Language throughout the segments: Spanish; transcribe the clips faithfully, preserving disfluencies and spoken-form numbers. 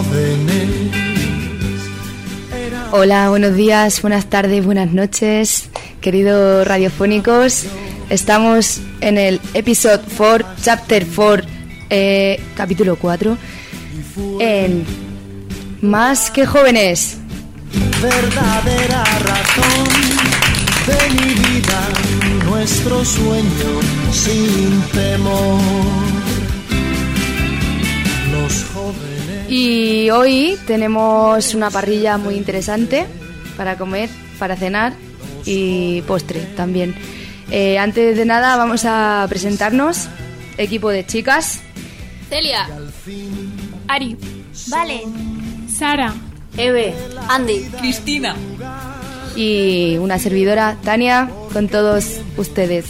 jóvenes. Hola, buenos días, buenas tardes, buenas noches, queridos radiofónicos. Estamos en el episodio cuatro, chapter cuatro, eh, capítulo cuatro, en Más que jóvenes. Verdadera razón de mi vida, nuestro sueño sin temor. Los jóvenes. Y hoy tenemos una parrilla muy interesante para comer, para cenar y postre también. Eh, antes de nada vamos a presentarnos. Equipo de chicas. Celia, Ari, Vale, Sara, Eve, Andy, Cristina. Y una servidora, Tania, con todos ustedes.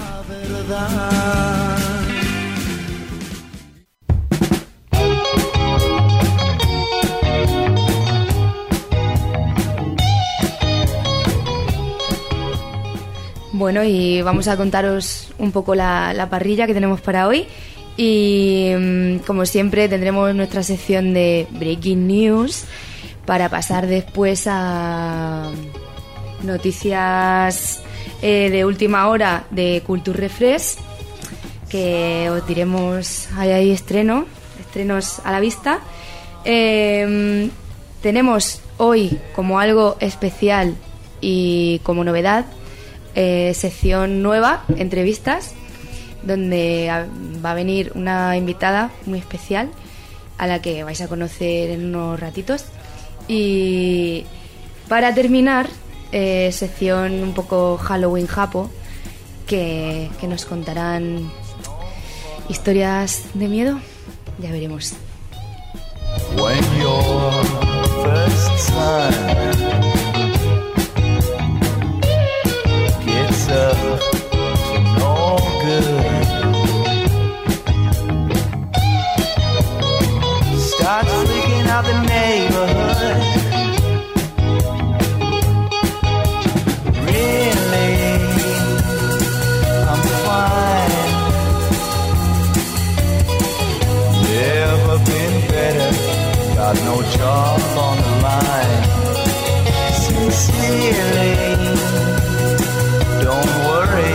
Bueno, y vamos a contaros un poco la, la parrilla que tenemos para hoy. Y como siempre tendremos nuestra sección de Breaking News para pasar después a noticias eh, de última hora de Culture Refresh, que os diremos, hay ahí estreno, estrenos a la vista. Eh, tenemos hoy como algo especial y como novedad eh, sección nueva, entrevistas, donde va a venir una invitada muy especial a la que vais a conocer en unos ratitos. Y para terminar, eh, sección un poco Halloween Japo, que, que nos contarán historias de miedo. Ya veremos. When your first time gets up to no good, starts freaking out the neighborhood. Really, I'm fine. Never been better. Got no job on the line. Sincerely, don't worry.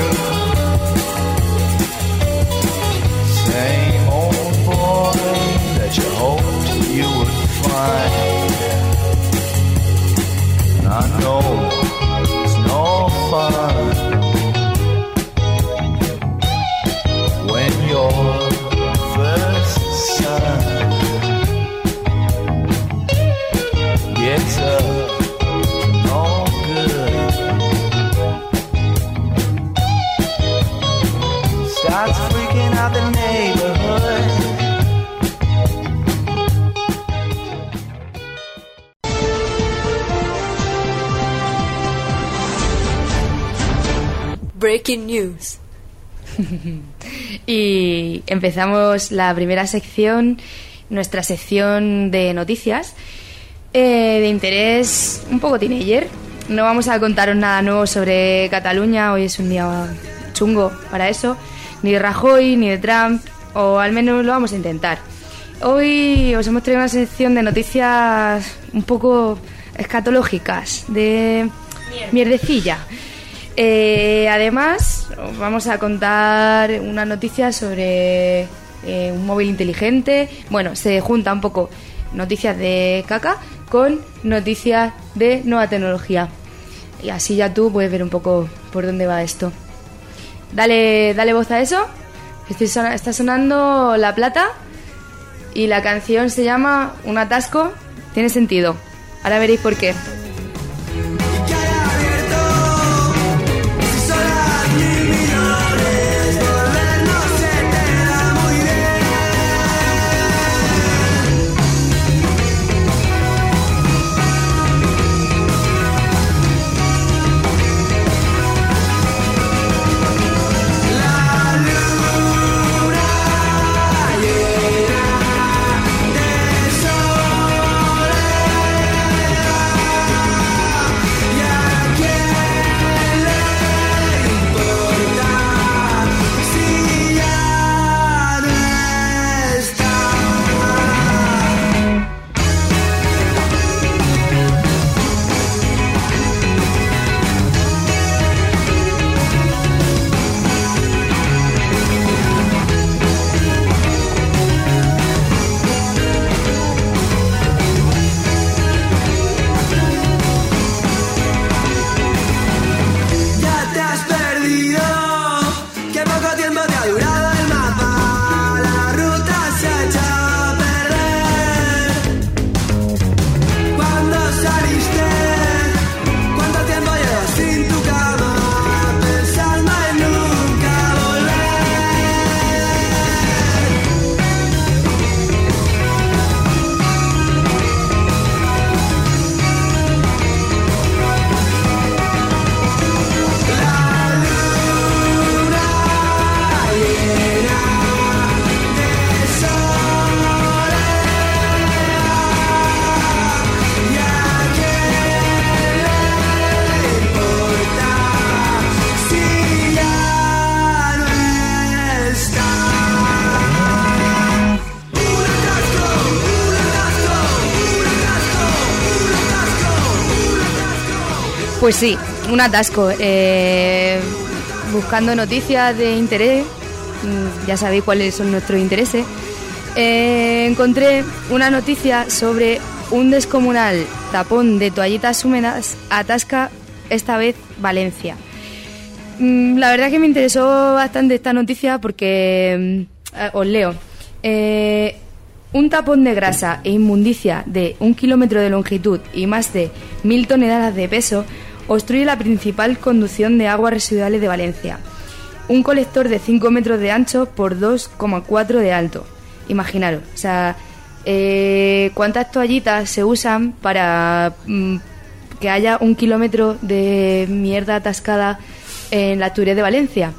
Same old boy that you hoped you would find. I know it's no fun when your first son gets up to no good, starts freaking out the neighborhood. Breaking News. Y empezamos la primera sección, nuestra sección de noticias, eh, de interés un poco teenager. No vamos a contaros nada nuevo sobre Cataluña, hoy es un día chungo para eso, ni de Rajoy ni de Trump, o al menos lo vamos a intentar. Hoy os hemos traído una sección de noticias un poco escatológicas, de mierdecilla. Eh, además, os vamos a contar una noticia sobre eh, un móvil inteligente. Bueno, se junta un poco noticias de caca con noticias de nueva tecnología. Y así ya tú puedes ver un poco por dónde va esto. Dale, dale voz a eso. Estoy son- está sonando La Plata y la canción se llama Un atasco. Tiene sentido. Ahora veréis por qué. Pues sí, un atasco. Eh, buscando noticias de interés, ya sabéis cuáles son nuestros intereses, eh, encontré una noticia sobre un descomunal tapón de toallitas húmedas atasca esta vez Valencia. La verdad que me interesó bastante esta noticia porque, eh, os leo, eh, un tapón de grasa e inmundicia de un kilómetro de longitud y más de mil toneladas de peso obstruye la principal conducción de aguas residuales de Valencia. Un colector de cinco metros de ancho por dos coma cuatro de alto. Imaginaros, o sea, eh, cuántas toallitas se usan para mm, que haya un kilómetro de mierda atascada en la tubería de Valencia.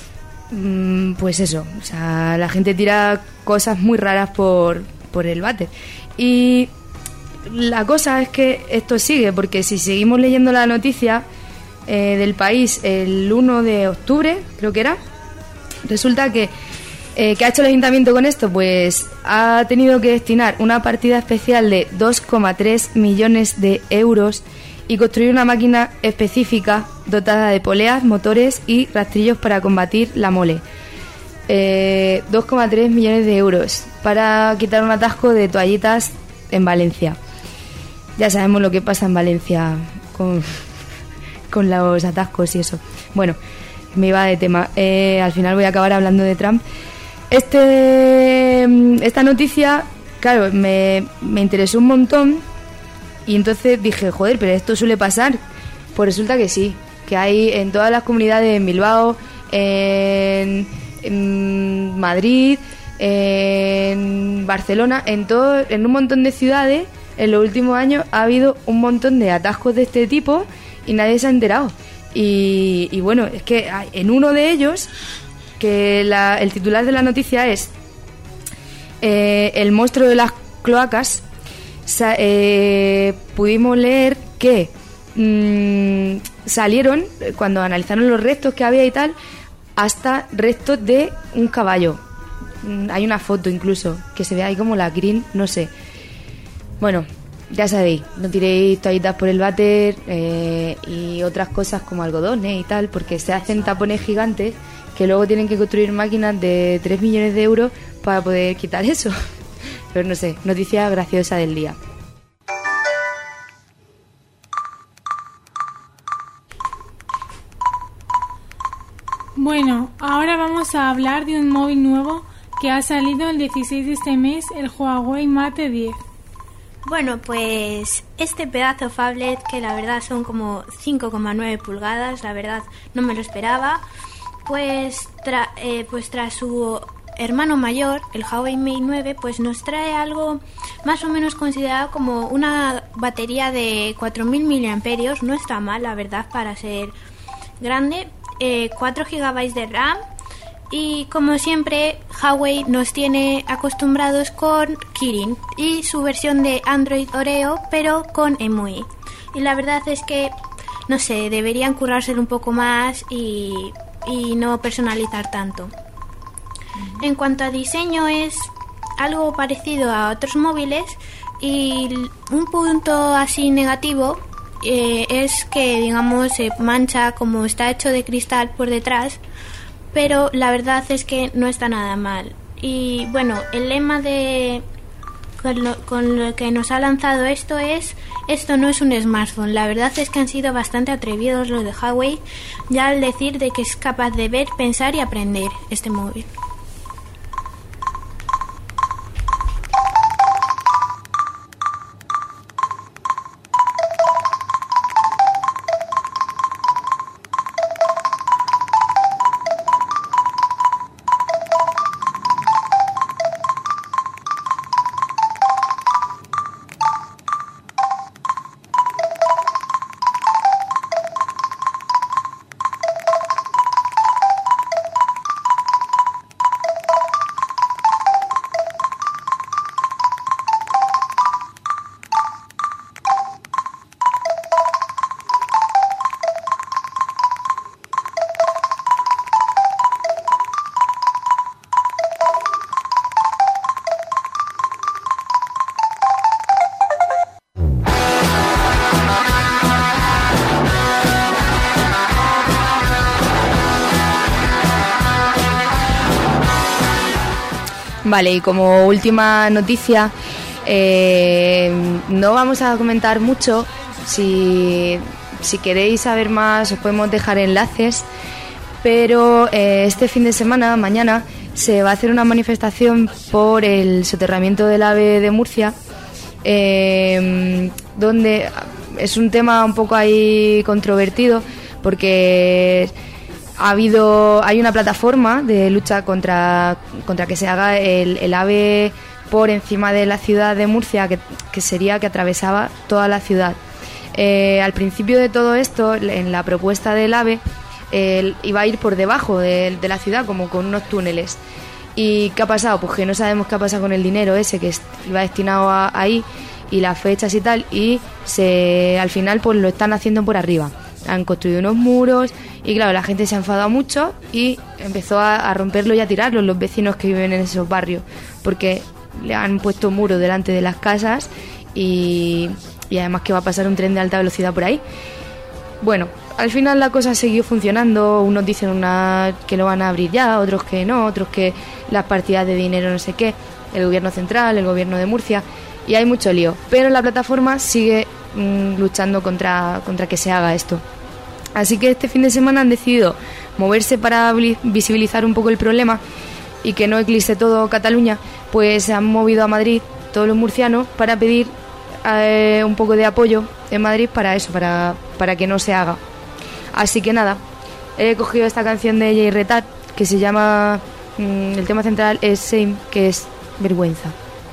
Mm, pues eso, o sea, la gente tira cosas muy raras por, por el váter. Y la cosa es que esto sigue, porque si seguimos leyendo la noticia eh, del País el uno de octubre, creo que era, resulta que eh, ¿qué ha hecho el ayuntamiento con esto? Pues ha tenido que destinar una partida especial de dos coma tres millones de euros y construir una máquina específica dotada de poleas, motores y rastrillos para combatir la mole. Eh, dos coma tres millones de euros para quitar un atasco de toallitas en Valencia. Ya sabemos lo que pasa en Valencia con, con los atascos y eso. Bueno, me iba de tema. Eh, al final voy a acabar hablando de Trump. Este, esta noticia, claro, me, me interesó un montón. Y entonces dije, joder, pero esto suele pasar. Pues resulta que sí, que hay en todas las comunidades, en Bilbao, en, en Madrid, en Barcelona, en todo, en un montón de ciudades, en los últimos años ha habido un montón de atascos de este tipo y nadie se ha enterado. Y, y bueno, es que en uno de ellos, que la, el titular de la noticia es eh, el monstruo de las cloacas, Sa- eh, pudimos leer que mmm, salieron, cuando analizaron los restos que había y tal, hasta restos de un caballo. Mm, hay una foto incluso que se ve ahí como la green, no sé. Bueno, ya sabéis, no tiréis toallitas por el váter eh, y otras cosas como algodones y tal, porque se hacen tapones gigantes que luego tienen que construir máquinas de tres millones de euros para poder quitar eso. Pero no sé, noticia graciosa del día. Bueno, ahora vamos a hablar de un móvil nuevo que ha salido el dieciséis de este mes, el Huawei Mate diez. Bueno, pues este pedazo phablet, que la verdad son como cinco coma nueve pulgadas, la verdad no me lo esperaba, pues, tra- eh, pues tras su hermano mayor, el Huawei Mate nueve, pues nos trae algo más o menos considerado como una batería de cuatro mil miliamperios. No está mal, la verdad, para ser grande. eh, cuatro gigabytes de RAM y, como siempre, Huawei nos tiene acostumbrados con Kirin y su versión de Android Oreo, pero con E M U I. Y la verdad es que, no sé, deberían currárselo un poco más y, y no personalizar tanto. En cuanto a diseño, es algo parecido a otros móviles y un punto así negativo eh, es que, digamos, se mancha como está hecho de cristal por detrás, pero la verdad es que no está nada mal. Y bueno, el lema de con lo, con lo que nos ha lanzado esto es: esto no es un smartphone. La verdad es que han sido bastante atrevidos los de Huawei ya al decir de que es capaz de ver, pensar y aprender este móvil. Vale, y como última noticia, eh, no vamos a comentar mucho. Si, si queréis saber más, os podemos dejar enlaces. Pero eh, este fin de semana, mañana, se va a hacer una manifestación por el soterramiento del AVE de Murcia, eh, donde es un tema un poco ahí controvertido, porque ha habido hay una plataforma de lucha contra contra que se haga el, el AVE por encima de la ciudad de Murcia, que, que sería que atravesaba toda la ciudad. Eh, al principio de todo esto, en la propuesta del AVE, eh, iba a ir por debajo de, de la ciudad, como con unos túneles. ¿Y qué ha pasado? Pues que no sabemos qué ha pasado con el dinero ese que iba destinado a, ahí, y las fechas y tal, y se al final pues lo están haciendo por arriba. Han construido unos muros y claro, la gente se ha enfadado mucho y empezó a, a romperlo y a tirarlo los vecinos que viven en esos barrios, porque le han puesto muros delante de las casas y, y además que va a pasar un tren de alta velocidad por ahí. Bueno, al final la cosa siguió funcionando. Unos dicen una que lo van a abrir ya, otros que no, otros que las partidas de dinero no sé qué, el gobierno central, el gobierno de Murcia, y hay mucho lío. Pero la plataforma sigue mmm, luchando contra, contra que se haga esto. Así que este fin de semana han decidido moverse para visibilizar un poco el problema y que no eclipse todo Cataluña, pues se han movido a Madrid todos los murcianos para pedir eh, un poco de apoyo en Madrid para eso, para, para que no se haga. Así que nada, he cogido esta canción de Jay Retard que se llama, mmm, el tema central es Shame, que es vergüenza.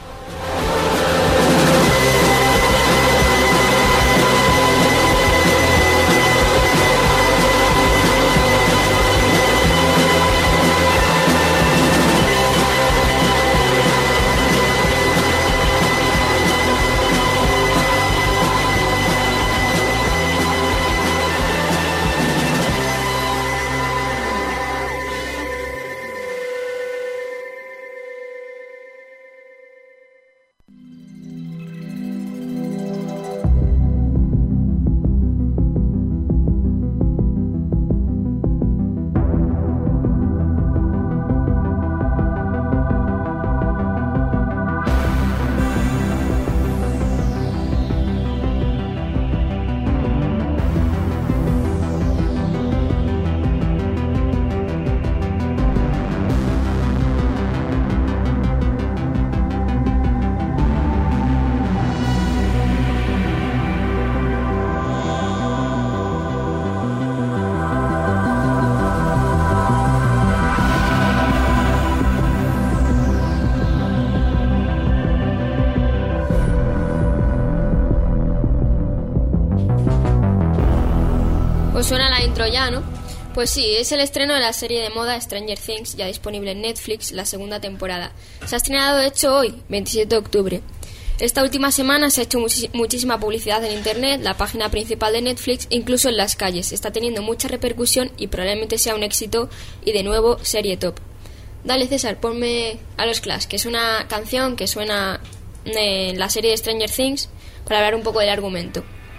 Pues suena la intro ya, ¿no? Pues sí, es el estreno de la serie de moda Stranger Things, ya disponible en Netflix, la segunda temporada. Se ha estrenado, de hecho, hoy, veintisiete de octubre. Esta última semana se ha hecho muchis- muchísima publicidad en Internet, la página principal de Netflix, incluso en las calles. Está teniendo mucha repercusión y probablemente sea un éxito y, de nuevo, serie top. Dale, César, ponme a los Clash, que es una canción que suena en la serie de Stranger Things, para hablar un poco del argumento.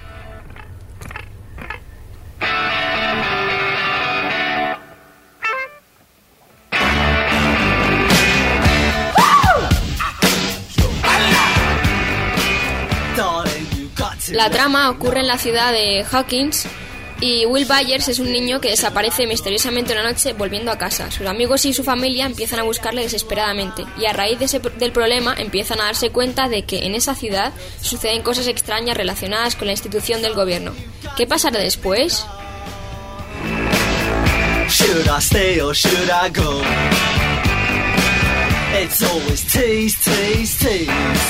La trama ocurre en la ciudad de Hawkins y Will Byers es un niño que desaparece misteriosamente una noche volviendo a casa. Sus amigos y su familia empiezan a buscarle desesperadamente y a raíz de ese, del problema empiezan a darse cuenta de que en esa ciudad suceden cosas extrañas relacionadas con la institución del gobierno. ¿Qué pasará después? Should I stay or should I go? It's always tease, tease, tease.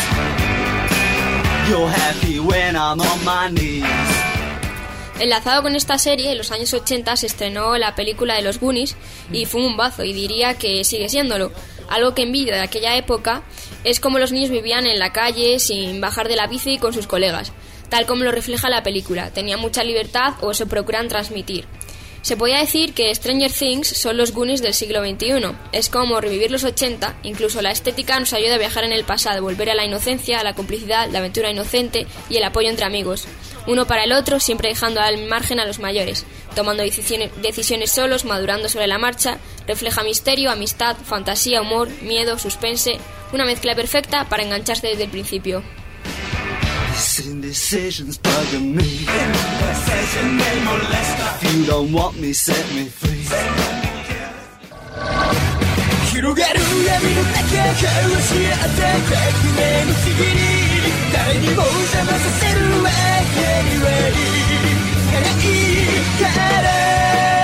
You're happy when I'm on my knees. Enlazado con esta serie, en los años ochenta se estrenó la película de los Goonies y fue un bombazo, y diría que sigue siéndolo. Algo que envidio de aquella época es cómo los niños vivían en la calle sin bajar de la bici con sus colegas, tal como lo refleja la película. Tenían mucha libertad, o se procuran transmitir. Se podía decir que Stranger Things son los Goonies del siglo veintiuno. Es como revivir los ochenta, incluso la estética nos ayuda a viajar en el pasado, volver a la inocencia, a la complicidad, la aventura inocente y el apoyo entre amigos. uno para el otro, siempre dejando al margen a los mayores, tomando decisiones, decisiones solos, madurando sobre la marcha, refleja misterio, amistad, fantasía, humor, miedo, suspense, una mezcla perfecta para engancharse desde el principio. Indecisions bugging me. Indecision may molest. If you don't want me, set me free. 広がる闇の中交わし合った革命の次に誰にも邪魔させるわけにはいかないから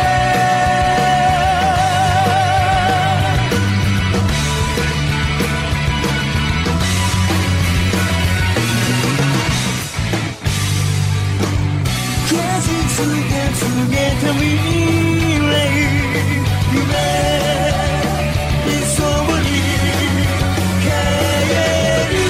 告げ告げた未来夢理想に変える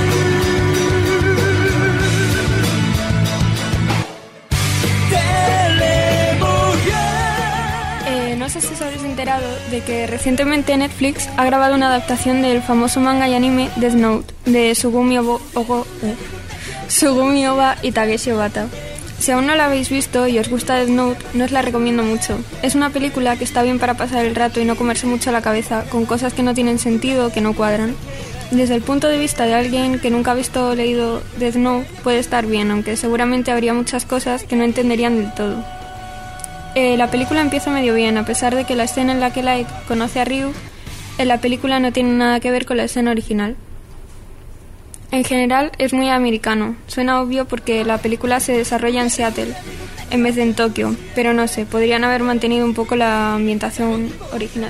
誰もが eh, No sé si os habéis enterado de que recientemente Netflix ha grabado una adaptación del famoso manga y anime Death Note de Sugumi Obo, Ogo, eh, Sugumi Oba y Takeshi Obata. Si aún no la habéis visto y os gusta Death Note, no os la recomiendo mucho. Es una película que está bien para pasar el rato y no comerse mucho la cabeza con cosas que no tienen sentido o que no cuadran. Desde el punto de vista de alguien que nunca ha visto o leído Death Note, puede estar bien, aunque seguramente habría muchas cosas que no entenderían del todo. Eh, la película empieza medio bien, a pesar de que la escena en la que Light conoce a Ryu en la película no tiene nada que ver con la escena original. En general es muy americano, suena obvio porque la película se desarrolla en Seattle en vez de en Tokio, pero no sé, podrían haber mantenido un poco la ambientación original.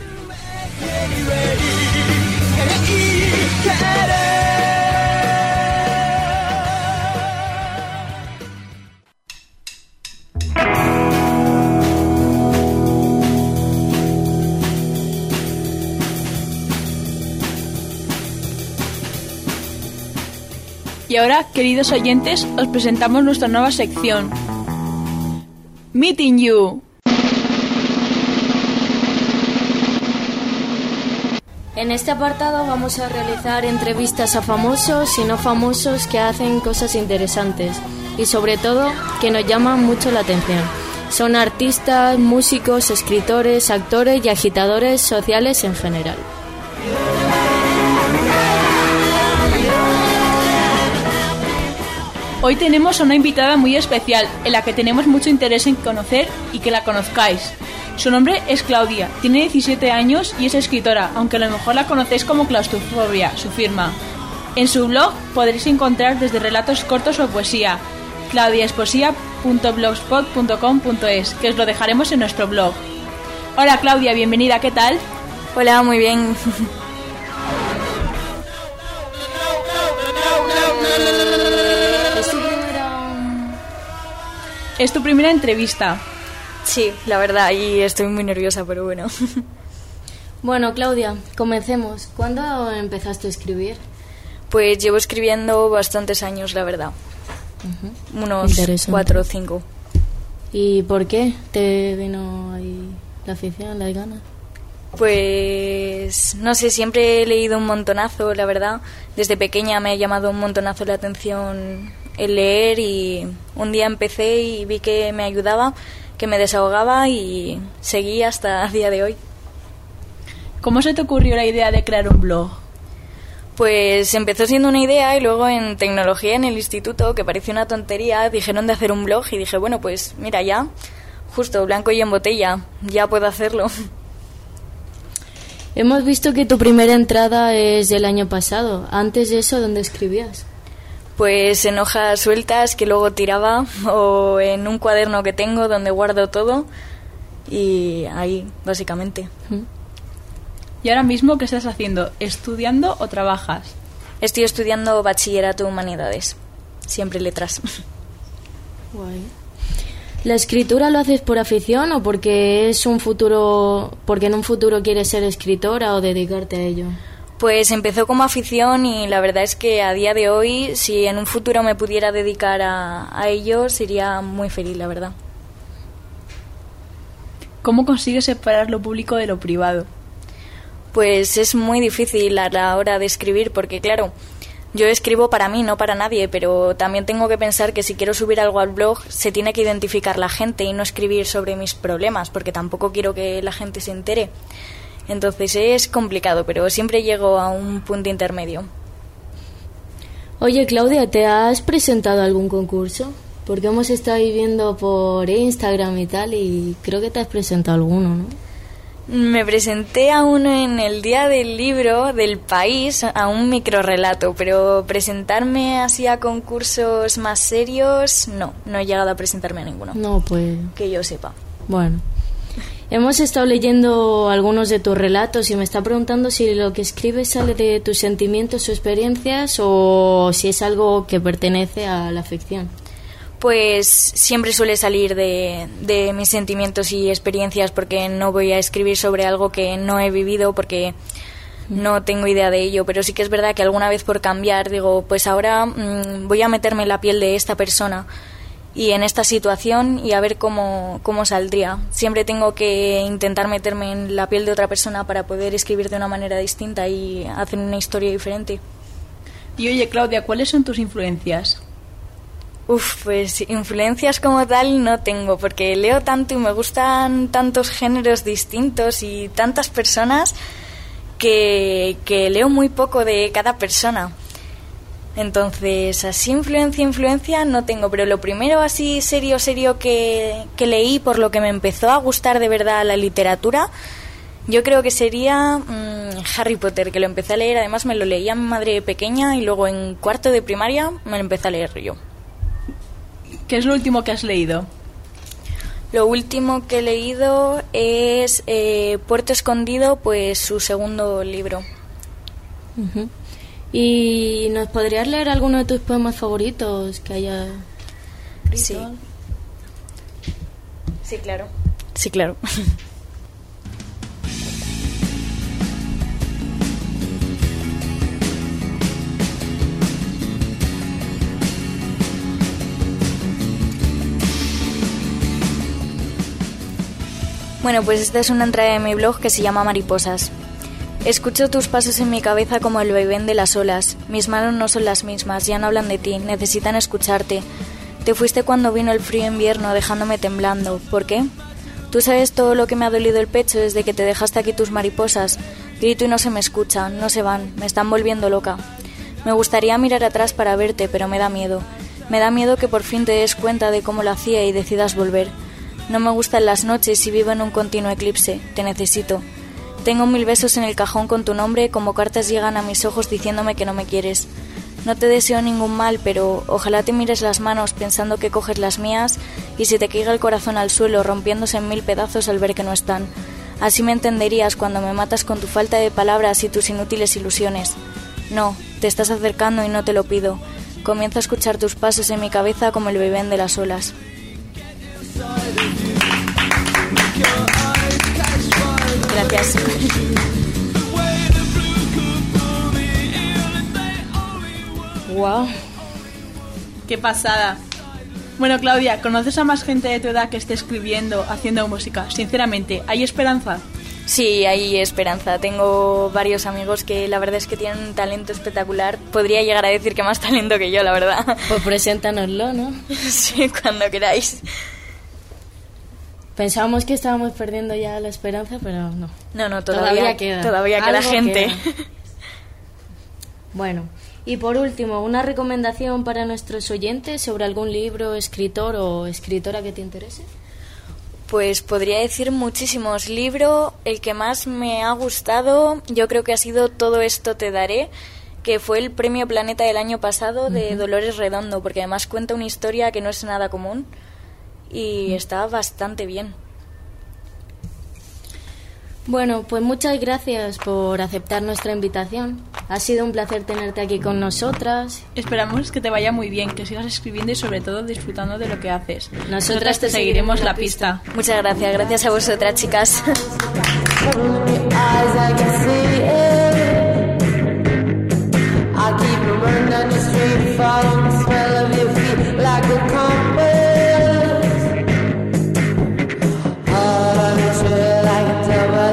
Y ahora, queridos oyentes, os presentamos nuestra nueva sección, Meeting You. En este apartado vamos a realizar entrevistas a famosos y no famosos que hacen cosas interesantes y sobre todo que nos llaman mucho la atención. Son artistas, músicos, escritores, actores y agitadores sociales en general. Hoy tenemos a una invitada muy especial, en la que tenemos mucho interés en conocer y que la conozcáis. Su nombre es Claudia, tiene diecisiete años y es escritora, aunque a lo mejor la conocéis como Claustrofobia, su firma. En su blog podréis encontrar desde relatos cortos o poesía, claudiaespoesia punto blogspot punto com punto es, que os lo dejaremos en nuestro blog. Hola Claudia, bienvenida, ¿qué tal? Hola, muy bien. ¿Es tu primera...? Es tu primera entrevista. Sí, la verdad, y estoy muy nerviosa, pero bueno. Bueno, Claudia, comencemos. ¿Cuándo empezaste a escribir? Pues llevo escribiendo bastantes años, la verdad. Uh-huh. Unos cuatro o cinco. ¿Y por qué te vino ahí la afición, las ganas? Pues no sé, siempre he leído un montonazo, la verdad. Desde pequeña me ha llamado un montonazo la atención el leer y un día empecé y vi que me ayudaba, que me desahogaba y seguí hasta el día de hoy. ¿Cómo se te ocurrió la idea de crear un blog? Pues empezó siendo una idea y luego en tecnología en el instituto, que parecía una tontería, dijeron de hacer un blog y dije, bueno, pues mira ya, justo, blanco y en botella, ya puedo hacerlo. Hemos visto que tu primera entrada es del año pasado. Antes de eso, ¿dónde escribías? Pues en hojas sueltas que luego tiraba o en un cuaderno que tengo donde guardo todo y ahí, básicamente. ¿Y ahora mismo qué estás haciendo? ¿Estudiando o trabajas? Estoy estudiando bachillerato humanidades, siempre letras. Guay. ¿La escritura lo haces por afición o porque es un futuro, porque en un futuro quieres ser escritora o dedicarte a ello? Pues empezó como afición y la verdad es que a día de hoy, si en un futuro me pudiera dedicar a, a ello, sería muy feliz, la verdad. ¿Cómo consigues separar lo público de lo privado? Pues es muy difícil a la hora de escribir porque, claro, Yo escribo para mí, no para nadie, pero también tengo que pensar que si quiero subir algo al blog se tiene que identificar la gente y no escribir sobre mis problemas, porque tampoco quiero que la gente se entere. Entonces es complicado, pero siempre llego a un punto intermedio. Oye, Claudia, ¿te has presentado a algún concurso? Porque hemos estado viendo por Instagram y tal, y creo que te has presentado a alguno, ¿no? Me presenté a uno en el Día del Libro del País, a un microrrelato, pero presentarme así a concursos más serios, no, no he llegado a presentarme a ninguno. No, pues... Que yo sepa. Bueno, hemos estado leyendo algunos de tus relatos y me está preguntando si lo que escribes sale de tus sentimientos o experiencias o si es algo que pertenece a la ficción. Pues siempre suele salir de, de mis sentimientos y experiencias, porque no voy a escribir sobre algo que no he vivido porque no tengo idea de ello, pero sí que es verdad que alguna vez por cambiar digo, pues ahora mmm, voy a meterme en la piel de esta persona y en esta situación y a ver cómo, cómo saldría. Siempre tengo que intentar meterme en la piel de otra persona para poder escribir de una manera distinta y hacer una historia diferente. Y oye, Claudia, ¿cuáles son tus influencias? Uf, pues influencias como tal no tengo, porque leo tanto y me gustan tantos géneros distintos y tantas personas que, que leo muy poco de cada persona. Entonces, así influencia, influencia no tengo, pero lo primero así serio, serio que, que leí, por lo que me empezó a gustar de verdad la literatura, yo creo que sería mmm, Harry Potter, que lo empecé a leer, además me lo leía mi madre pequeña y luego en cuarto de primaria me lo empecé a leer yo. ¿Qué es lo último que has leído? Lo último que he leído es eh, Puerto Escondido, pues su segundo libro. Uh-huh. ¿Y nos podrías leer alguno de tus poemas favoritos que haya escrito? Sí. Sí, claro. Sí, claro. Bueno, pues esta es una entrada de mi blog que se llama Mariposas. Escucho tus pasos en mi cabeza como el vaivén de las olas. Mis manos no son las mismas, ya no hablan de ti, necesitan escucharte. Te fuiste cuando vino el frío invierno, dejándome temblando. ¿Por qué? Tú sabes todo lo que me ha dolido el pecho desde que te dejaste aquí tus mariposas. Grito y no se me escuchan, no se van, me están volviendo loca. Me gustaría mirar atrás para verte, pero me da miedo. Me da miedo que por fin te des cuenta de cómo lo hacía y decidas volver. No me gustan las noches y vivo en un continuo eclipse. Te necesito. Tengo mil besos en el cajón con tu nombre, como cartas llegan a mis ojos diciéndome que no me quieres. No te deseo ningún mal, pero ojalá te mires las manos pensando que coges las mías y se te caiga el corazón al suelo, rompiéndose en mil pedazos al ver que no están. Así me entenderías cuando me matas con tu falta de palabras y tus inútiles ilusiones. No, te estás acercando y no te lo pido. Comienzo a escuchar tus pasos en mi cabeza como el vaivén de las olas. Gracias. Wow. Qué pasada. Bueno, Claudia, ¿conoces a más gente de tu edad que esté escribiendo, haciendo música? Sinceramente, ¿hay esperanza? Sí, hay esperanza. Tengo varios amigos que la verdad es que tienen un talento espectacular. Podría llegar a decir que más talento que yo, la verdad. Pues preséntanoslo, ¿no? Sí, cuando queráis. Pensábamos que estábamos perdiendo ya la esperanza, pero no. No, no, todavía, todavía queda. Todavía queda gente. Queda. Bueno, y por último, una recomendación para nuestros oyentes sobre algún libro, escritor o escritora que te interese. Pues podría decir muchísimos. Libro, el que más me ha gustado, yo creo que ha sido Todo esto te daré, que fue el premio Planeta del año pasado de uh-huh. Dolores Redondo, porque además cuenta una historia que no es nada común. Y está bastante bien. Bueno, pues muchas gracias por aceptar nuestra invitación. Ha sido un placer tenerte aquí con nosotras. Esperamos que te vaya muy bien, que sigas escribiendo y sobre todo disfrutando de lo que haces. Nosotras, Nosotras te seguiremos la pista. pista. Muchas gracias, gracias a vosotras, chicas.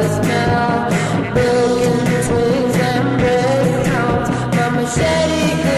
Machete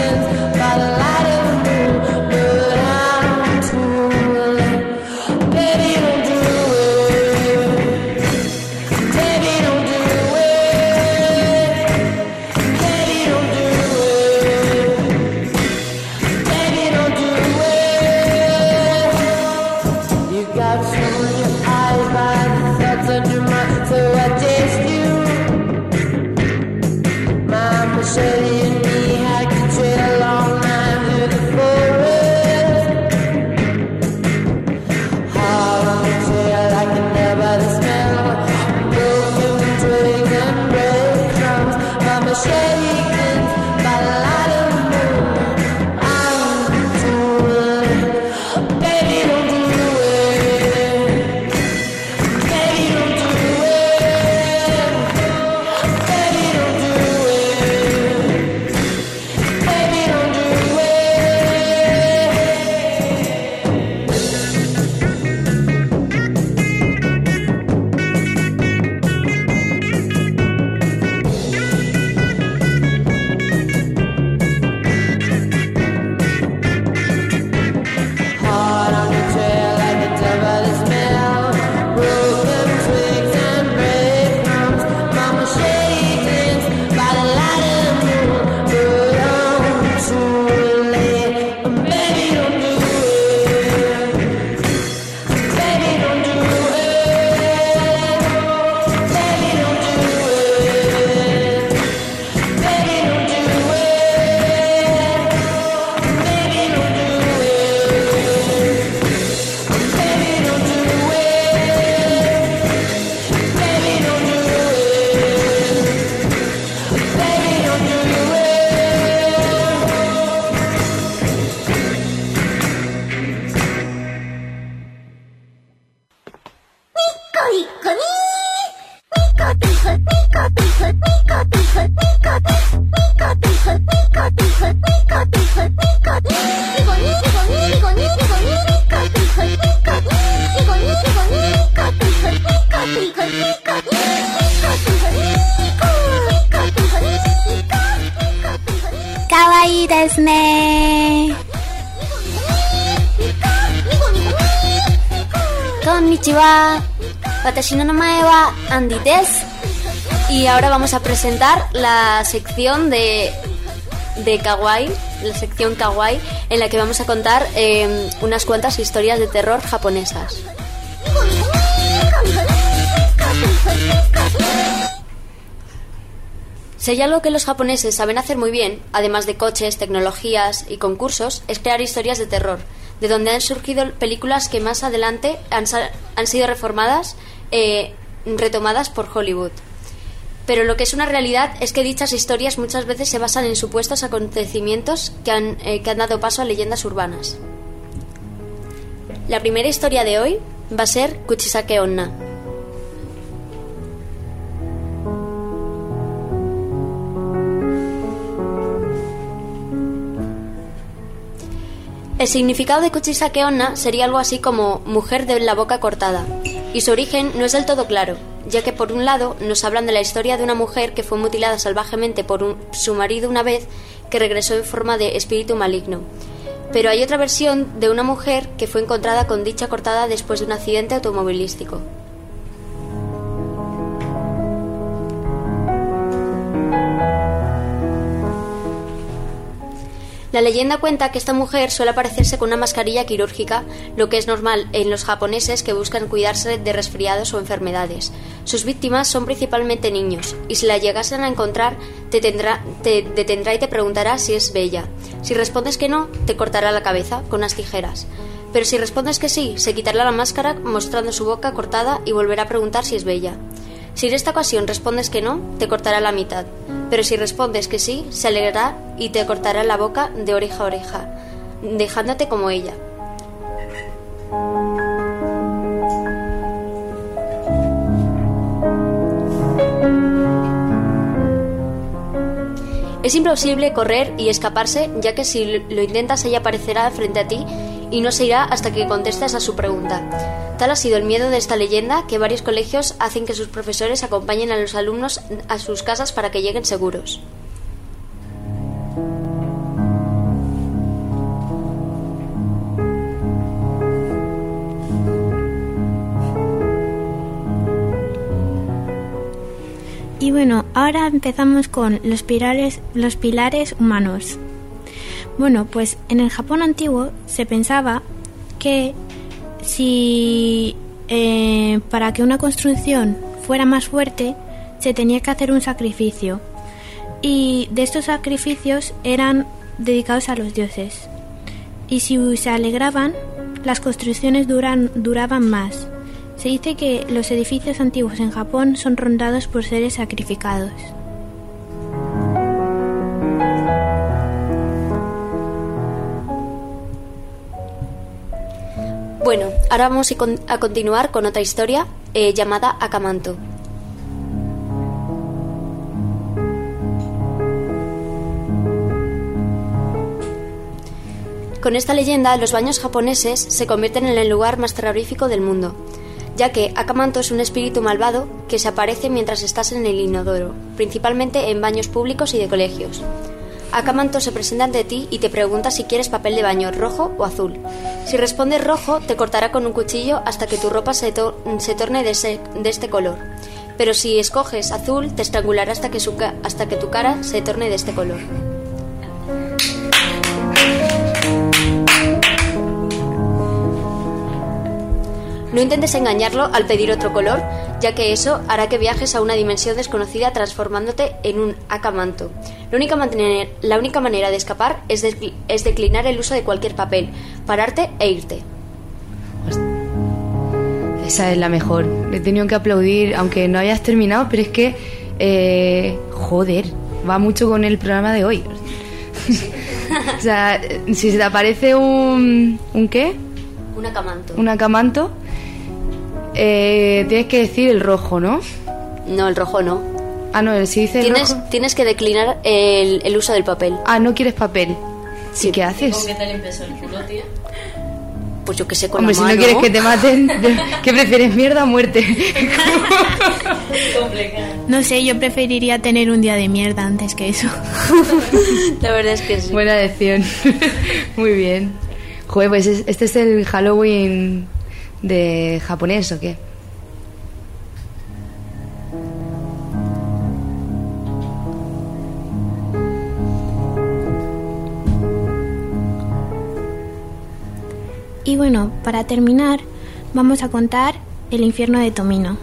ですね。 Konnichiwa. Watashi no namae wa Andy desu. Y ahora vamos a presentar la sección de, de Kawaii, la sección Kawaii, en la que vamos a contar eh, unas cuantas historias de terror japonesas. Si hay algo que los japoneses saben hacer muy bien, además de coches, tecnologías y concursos, es crear historias de terror, de donde han surgido películas que más adelante han, han sido reformadas, eh, retomadas por Hollywood. Pero lo que es una realidad es que dichas historias muchas veces se basan en supuestos acontecimientos que han, eh, que han dado paso a leyendas urbanas. La primera historia de hoy va a ser Kuchisake Onna. El significado de Kuchisake Onna sería algo así como mujer de la boca cortada, y su origen no es del todo claro, ya que por un lado nos hablan de la historia de una mujer que fue mutilada salvajemente por un, su marido una vez, que regresó en forma de espíritu maligno. Pero hay otra versión de una mujer que fue encontrada con dicha cortada después de un accidente automovilístico. La leyenda cuenta que esta mujer suele aparecerse con una mascarilla quirúrgica, lo que es normal en los japoneses que buscan cuidarse de resfriados o enfermedades. Sus víctimas son principalmente niños, y si la llegasen a encontrar, te, tendrá, te detendrá y te preguntará si es bella. Si respondes que no, te cortará la cabeza con unas tijeras. Pero si respondes que sí, se quitará la máscara mostrando su boca cortada y volverá a preguntar si es bella. Si en esta ocasión respondes que no, te cortará la mitad. Pero si respondes que sí, se alegrará y te cortará la boca de oreja a oreja, dejándote como ella. Es imposible correr y escaparse, ya que si lo intentas ella aparecerá frente a ti y no se irá hasta que contestes a su pregunta. Tal ha sido el miedo de esta leyenda que varios colegios hacen que sus profesores acompañen a los alumnos a sus casas para que lleguen seguros. Y bueno, ahora empezamos con los pilares, los pilares humanos. Bueno, pues en el Japón antiguo se pensaba que si eh, para que una construcción fuera más fuerte se tenía que hacer un sacrificio, y de estos sacrificios eran dedicados a los dioses, y si se alegraban las construcciones duran, duraban más. Se dice que los edificios antiguos en Japón son rondados por seres sacrificados. Bueno, ahora vamos a continuar con otra historia eh, llamada Akamanto. Con esta leyenda, los baños japoneses se convierten en el lugar más terrorífico del mundo, ya que Akamanto es un espíritu malvado que se aparece mientras estás en el inodoro, principalmente en baños públicos y de colegios. Akamanto se presenta ante ti y te pregunta si quieres papel de baño rojo o azul. Si respondes rojo, te cortará con un cuchillo hasta que tu ropa se, to- se torne de, ese- de este color. Pero si escoges azul, te estrangulará hasta que, su ca- hasta que tu cara se torne de este color. No intentes engañarlo al pedir otro color, ya que eso hará que viajes a una dimensión desconocida transformándote en un Akamanto. La única, manera, la única manera de escapar es, de, es declinar el uso de cualquier papel, pararte e irte. Esa es la mejor. Le he tenido que aplaudir, aunque no hayas terminado, pero es que, eh, joder, va mucho con el programa de hoy. O sea, si se te aparece un... ¿Un qué? Un Akamanto. Un Akamanto, eh, tienes que decir el rojo, ¿no? No, el rojo no. Ah, no, si dice el tienes, rojo... Tienes que declinar el, el uso del papel. Ah, no quieres papel. Sí. ¿Y qué haces? ¿Con qué te limpias el culo, tía? pues yo que sé, con Hombre, la si mano. no quieres que te maten, ¿qué prefieres, mierda o muerte? No sé, yo preferiría tener un día de mierda antes que eso. La verdad es que sí. Buena elección. Muy bien. Joder, pues es- este es el Halloween de japonés, ¿o qué? Y bueno, para terminar, vamos a contar el infierno de Tomino.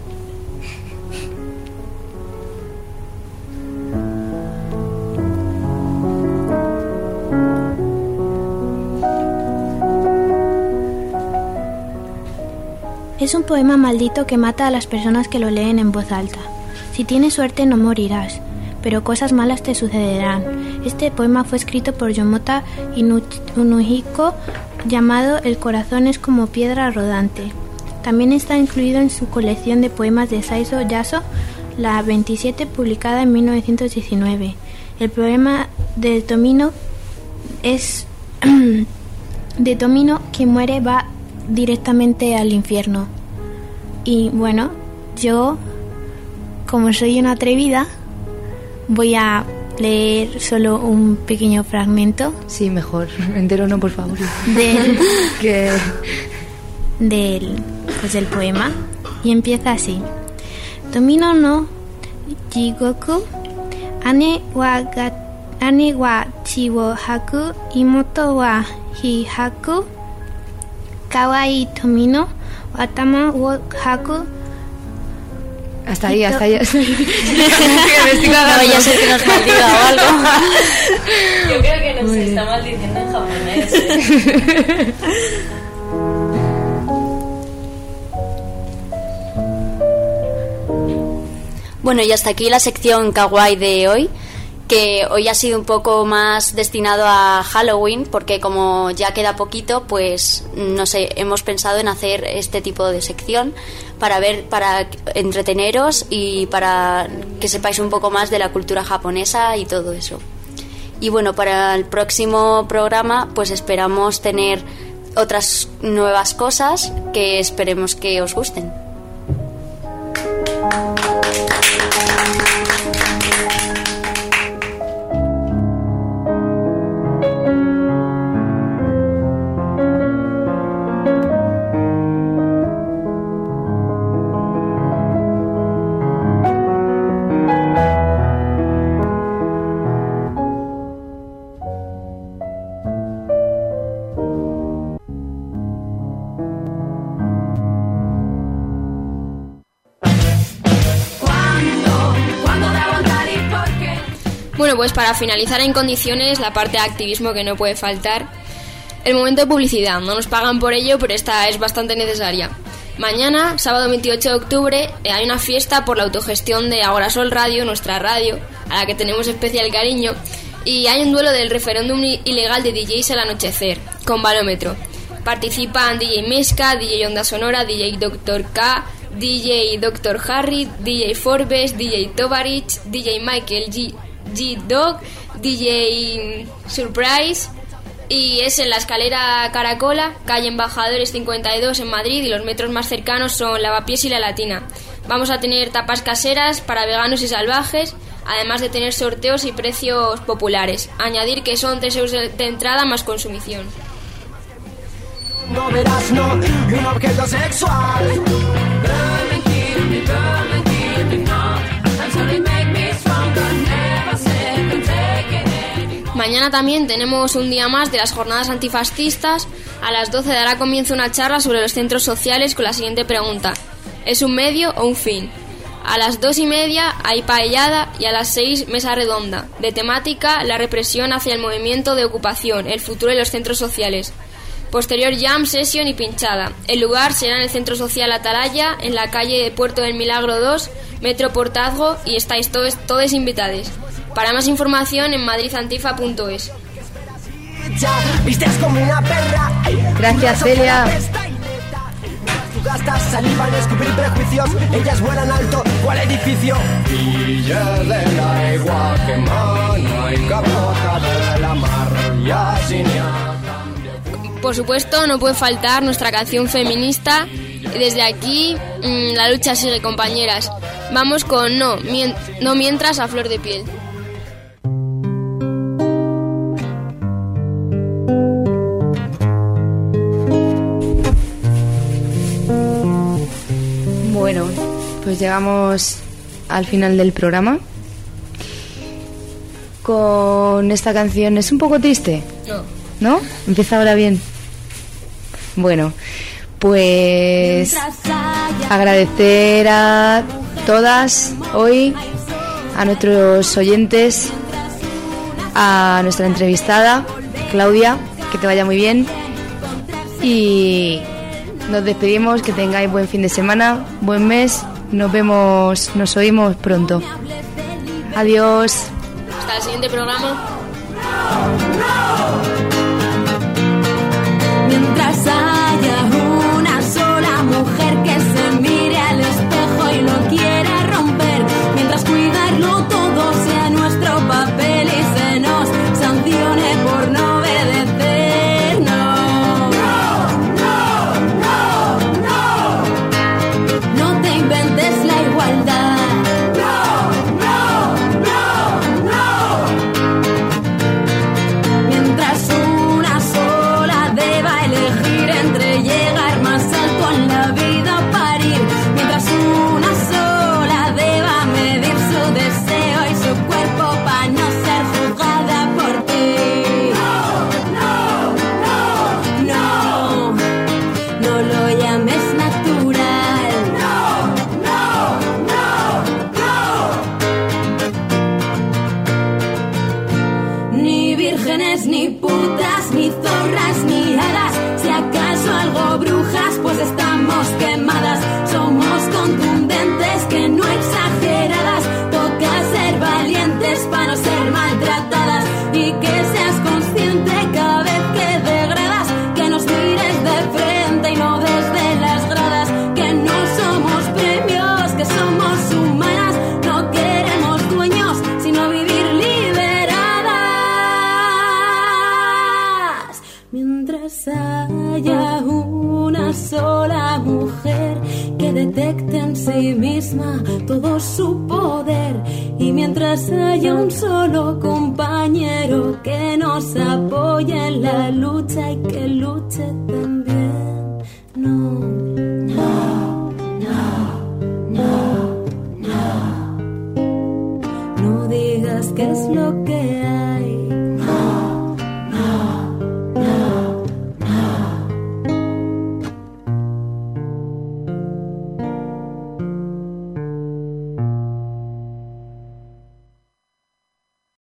Es un poema maldito que mata a las personas que lo leen en voz alta. Si tienes suerte no morirás, pero cosas malas te sucederán. Este poema fue escrito por Yomota Inu- Inuhiko, llamado El corazón es como piedra rodante. También está incluido en su colección de poemas de Saizo Yaso, la veintisiete, publicada en mil novecientos diecinueve. El poema de Tomino es de Tomino, quien muere va directamente al infierno. Y bueno, yo, como soy una atrevida, voy a leer solo un pequeño fragmento. Sí, mejor. Entero no, por favor. Del, que... del, pues del poema. Y empieza así. Tomino no Jigoku ane wa ga, ane wa chi wo haku, imoto wa hi haku, kawaii Tomino wa tama wo haku. Hasta ahí, hasta ahí. Hasta ahí. No vaya a ser que nos maldiga o algo. Yo creo que nos está maldiciendo en japonés. ¿eh? Bueno, y hasta aquí la sección kawaii de hoy, que hoy ha sido un poco más destinado a Halloween, porque como ya queda poquito, pues no sé, hemos pensado en hacer este tipo de sección para ver, para entreteneros y para que sepáis un poco más de la cultura japonesa y todo eso. Y bueno, para el próximo programa pues esperamos tener otras nuevas cosas que esperemos que os gusten. Bueno, pues para finalizar en condiciones la parte de activismo que no puede faltar, el momento de publicidad. No nos pagan por ello, pero esta es bastante necesaria. Mañana, sábado veintiocho de octubre, eh, hay una fiesta por la autogestión de Agorasol Radio, nuestra radio, a la que tenemos especial cariño, y hay un duelo del referéndum ilegal de D Js al anochecer, con balómetro. Participan D J Mesca, D J Onda Sonora, D J Doctor K, D J Doctor Harry, D J Forbes, D J Tovarich, D J Michael G. G-Dog, D J Surprise, y es en la escalera Caracola, calle Embajadores cincuenta y dos en Madrid, y los metros más cercanos son Lavapiés y La Latina. Vamos a tener tapas caseras para veganos y salvajes, además de tener sorteos y precios populares. Añadir que son tres euros de entrada más consumición. No verás, no, un objeto sexual. Mañana también tenemos un día más de las jornadas antifascistas. A las doce dará comienzo una charla sobre los centros sociales con la siguiente pregunta: ¿es un medio o un fin? A las dos y media hay paellada y a las seis mesa redonda, de temática la represión hacia el movimiento de ocupación, el futuro de los centros sociales. Posterior jam, session y pinchada. El lugar será en el Centro Social Atalaya, en la calle Puerto del Milagro dos, Metro Portazgo, y estáis todos, todos invitados. Para más información en madridantifa punto es. Gracias, Celia. Tú gastas saliva en descubrir prejuicios. Ellas vuelan alto, ¿cuál edificio? Villa de la Igua, que mano y capota de la mar, y así ni a cambio. por supuesto, no puede faltar nuestra canción feminista. Desde aquí, mmm, la lucha sigue, compañeras. Vamos con No, mien- no mientras a flor de piel. Bueno, pues llegamos al final del programa con esta canción. ¿Es un poco triste? No. ¿No? Empieza ahora bien. Bueno, pues agradecer a todas hoy, a nuestros oyentes, a nuestra entrevistada, Claudia, que te vaya muy bien. Y nos despedimos, que tengáis buen fin de semana, buen mes. Nos vemos, nos oímos pronto. Adiós. Hasta el siguiente programa. Mientras haya una sola mujer que se mire al espejo y lo quiera romper, mientras cuidarlo todo sea nuestro papel y se nos sancione por no obedecer, no. No, no, no, no. No te inventes la igualdad. No, no, no, no. Mientras una sola deba elegir entre llegar más alto en la vida o parir, mientras una sola deba medir su deseo y su cuerpo para no ser juzgada por ti. No, no, no, no, no lo llames natural. No, no, no, no. Ni vírgenes, ni putas, ni zorras, ni hadas. Si acaso algo brujas, pues estamos quemadas. Somos contundentes, que no exageradas. Toca ser valientes para no ser maltratadas. Y que seas consciente cada vez que degradas. Que nos mires de frente y no desde las gradas. Que no somos premios, que somos humanas. No queremos dueños, sino vivir liberadas. Mientras haya una sola mujer que detecte en sí misma todo su poder, y mientras haya un solo compañero que nos apoye en la lucha y que